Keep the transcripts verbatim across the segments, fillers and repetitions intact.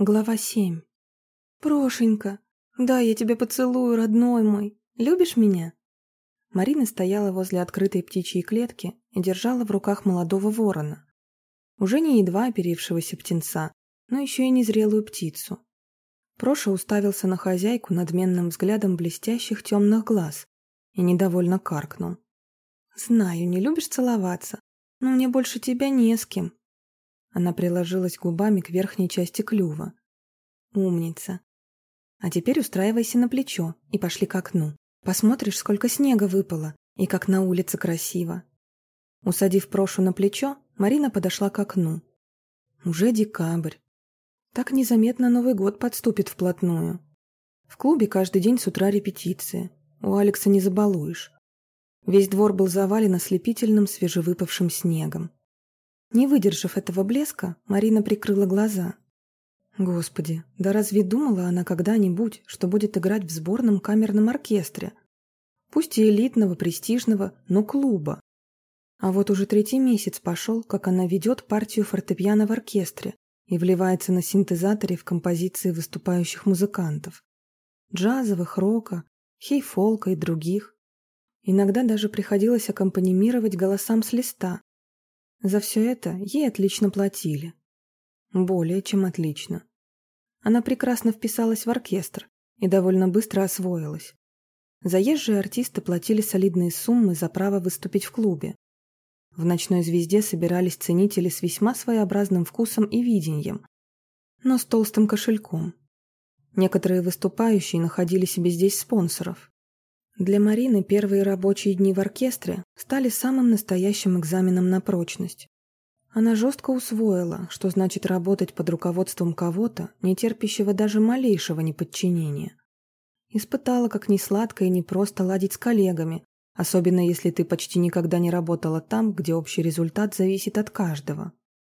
Глава семь. «Прошенька, да, я тебя поцелую, родной мой. Любишь меня?» Марина стояла возле открытой птичьей клетки и держала в руках молодого ворона. Уже не едва оперившегося птенца, но еще и незрелую птицу. Проша уставился на хозяйку надменным взглядом блестящих темных глаз и недовольно каркнул. «Знаю, не любишь целоваться, но мне больше тебя не с кем». Она приложилась губами к верхней части клюва. «Умница. А теперь устраивайся на плечо и пошли к окну. Посмотришь, сколько снега выпало и как на улице красиво». Усадив Прошу на плечо, Марина подошла к окну. Уже декабрь. Так незаметно Новый год подступит вплотную. В клубе каждый день с утра репетиции. У Алекса не забалуешь. Весь двор был завален ослепительным свежевыпавшим снегом. Не выдержав этого блеска, Марина прикрыла глаза. Господи, да разве думала она когда-нибудь, что будет играть в сборном камерном оркестре? Пусть и элитного, престижного, но клуба. А вот уже третий месяц пошел, как она ведет партию фортепиано в оркестре и вливается на синтезаторе в композиции выступающих музыкантов. Джазовых, рока, хей-фолка и других. Иногда даже приходилось аккомпанимировать голосам с листа. За все это ей отлично платили. Более чем отлично. Она прекрасно вписалась в оркестр и довольно быстро освоилась. Заезжие артисты платили солидные суммы за право выступить в клубе. В «Ночной звезде» собирались ценители с весьма своеобразным вкусом и видением, но с толстым кошельком. Некоторые выступающие находили себе здесь спонсоров. Для Марины первые рабочие дни в оркестре стали самым настоящим экзаменом на прочность. Она жестко усвоила, что значит работать под руководством кого-то, не терпящего даже малейшего неподчинения. Испытала, как несладко и непросто ладить с коллегами, особенно если ты почти никогда не работала там, где общий результат зависит от каждого.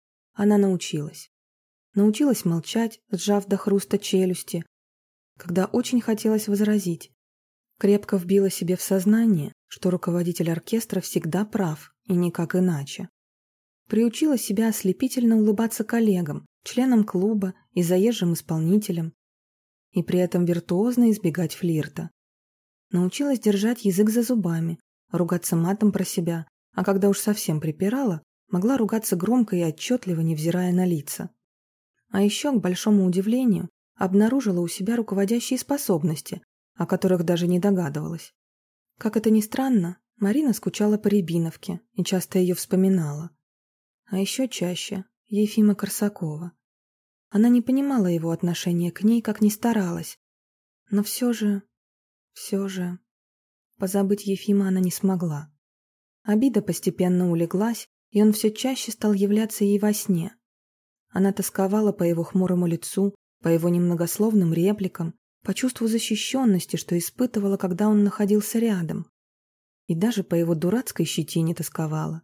Она научилась. Научилась молчать, сжав до хруста челюсти, когда очень хотелось возразить. Крепко вбила себе в сознание, что руководитель оркестра всегда прав, и никак иначе. Приучила себя ослепительно улыбаться коллегам, членам клуба и заезжим исполнителям, и при этом виртуозно избегать флирта. Научилась держать язык за зубами, ругаться матом про себя, а когда уж совсем припирала, могла ругаться громко и отчетливо, невзирая на лица. А еще, к большому удивлению, обнаружила у себя руководящие способности, о которых даже не догадывалась. Как это ни странно, Марина скучала по Рябиновке и часто ее вспоминала. А еще чаще Ефима Корсакова. Она не понимала его отношения к ней, как ни старалась. Но все же, все же... Позабыть Ефима она не смогла. Обида постепенно улеглась, и он все чаще стал являться ей во сне. Она тосковала по его хмурому лицу, по его немногословным репликам, по чувству защищенности, что испытывала, когда он находился рядом. И даже по его дурацкой щетине тосковала.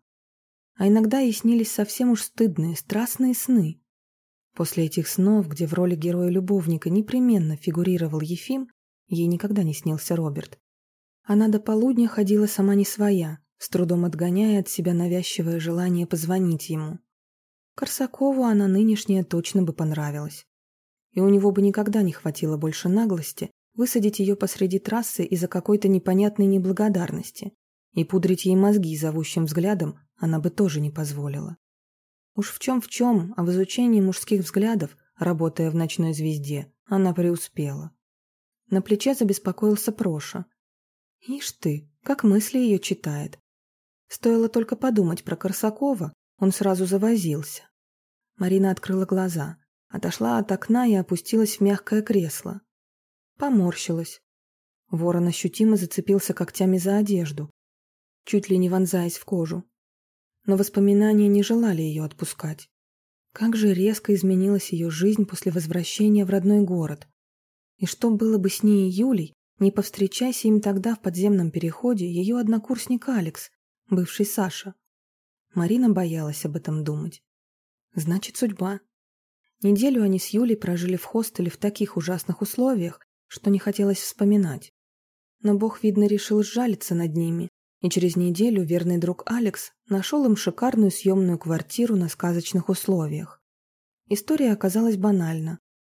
А иногда ей снились совсем уж стыдные, страстные сны. После этих снов, где в роли героя-любовника непременно фигурировал Ефим, ей никогда не снился Роберт. Она до полудня ходила сама не своя, с трудом отгоняя от себя навязчивое желание позвонить ему. Корсакову она нынешняя точно бы понравилась. И у него бы никогда не хватило больше наглости высадить ее посреди трассы из-за какой-то непонятной неблагодарности, и пудрить ей мозги зовущим взглядом она бы тоже не позволила. Уж в чем в чем, а в изучении мужских взглядов, работая в «Ночной звезде», она преуспела. На плече забеспокоился Проша. Ишь ты, как мысли ее читает. Стоило только подумать про Корсакова, он сразу завозился. Марина открыла глаза, отошла от окна и опустилась в мягкое кресло. Поморщилась. Ворон ощутимо зацепился когтями за одежду, чуть ли не вонзаясь в кожу. Но воспоминания не желали ее отпускать. Как же резко изменилась ее жизнь после возвращения в родной город. И что было бы с ней и Юлей, не повстречайся им тогда в подземном переходе ее однокурсник Алекс, бывший Саша. Марина боялась об этом думать. Значит, судьба. Неделю они с Юлей прожили в хостеле в таких ужасных условиях, что не хотелось вспоминать. Но Бог, видно, решил сжалиться над ними, и через неделю верный друг Алекс нашел им шикарную съемную квартиру на сказочных условиях. История оказалась банальна.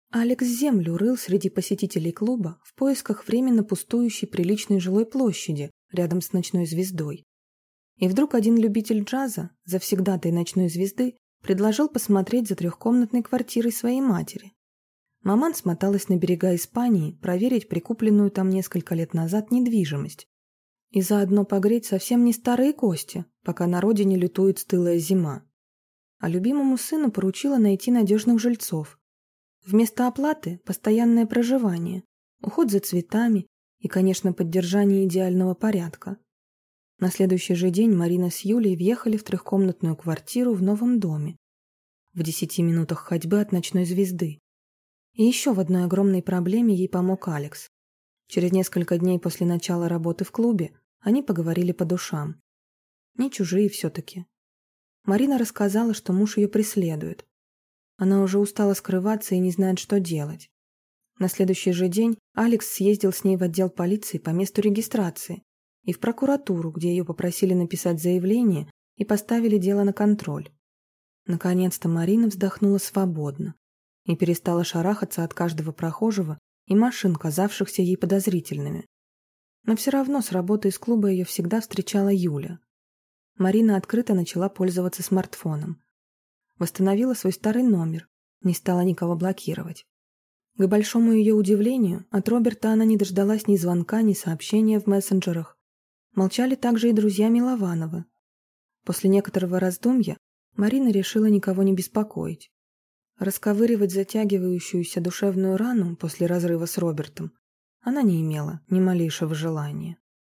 Алекс землю рыл среди посетителей клуба в поисках временно пустующей приличной жилой площади рядом с «Ночной звездой». И вдруг один любитель джаза, завсегдатай «Ночной звезды», предложил посмотреть за трехкомнатной квартирой своей матери. Маман смоталась на берега Испании проверить прикупленную там несколько лет назад недвижимость и заодно погреть совсем не старые кости, пока на родине лютует стылая зима. А любимому сыну поручила найти надежных жильцов. Вместо оплаты – постоянное проживание, уход за цветами и, конечно, поддержание идеального порядка. На следующий же день Марина с Юлей въехали в трехкомнатную квартиру в новом доме, в десяти минутах ходьбы от «Ночной звезды». И еще в одной огромной проблеме ей помог Алекс. Через несколько дней после начала работы в клубе они поговорили по душам. Не чужие все-таки. Марина рассказала, что муж ее преследует. Она уже устала скрываться и не знает, что делать. На следующий же день Алекс съездил с ней в отдел полиции по месту регистрации и в прокуратуру, где ее попросили написать заявление и поставили дело на контроль. Наконец-то Марина вздохнула свободно и перестала шарахаться от каждого прохожего и машин, казавшихся ей подозрительными. Но все равно с работы из клуба ее всегда встречала Юля. Марина открыто начала пользоваться смартфоном. Восстановила свой старый номер, не стала никого блокировать. К большому ее удивлению, от Роберта она не дождалась ни звонка, ни сообщения в мессенджерах. Молчали также и друзья Милованова. После некоторого раздумья Марина решила никого не беспокоить. Расковыривать затягивающуюся душевную рану после разрыва с Робертом она не имела ни малейшего желания.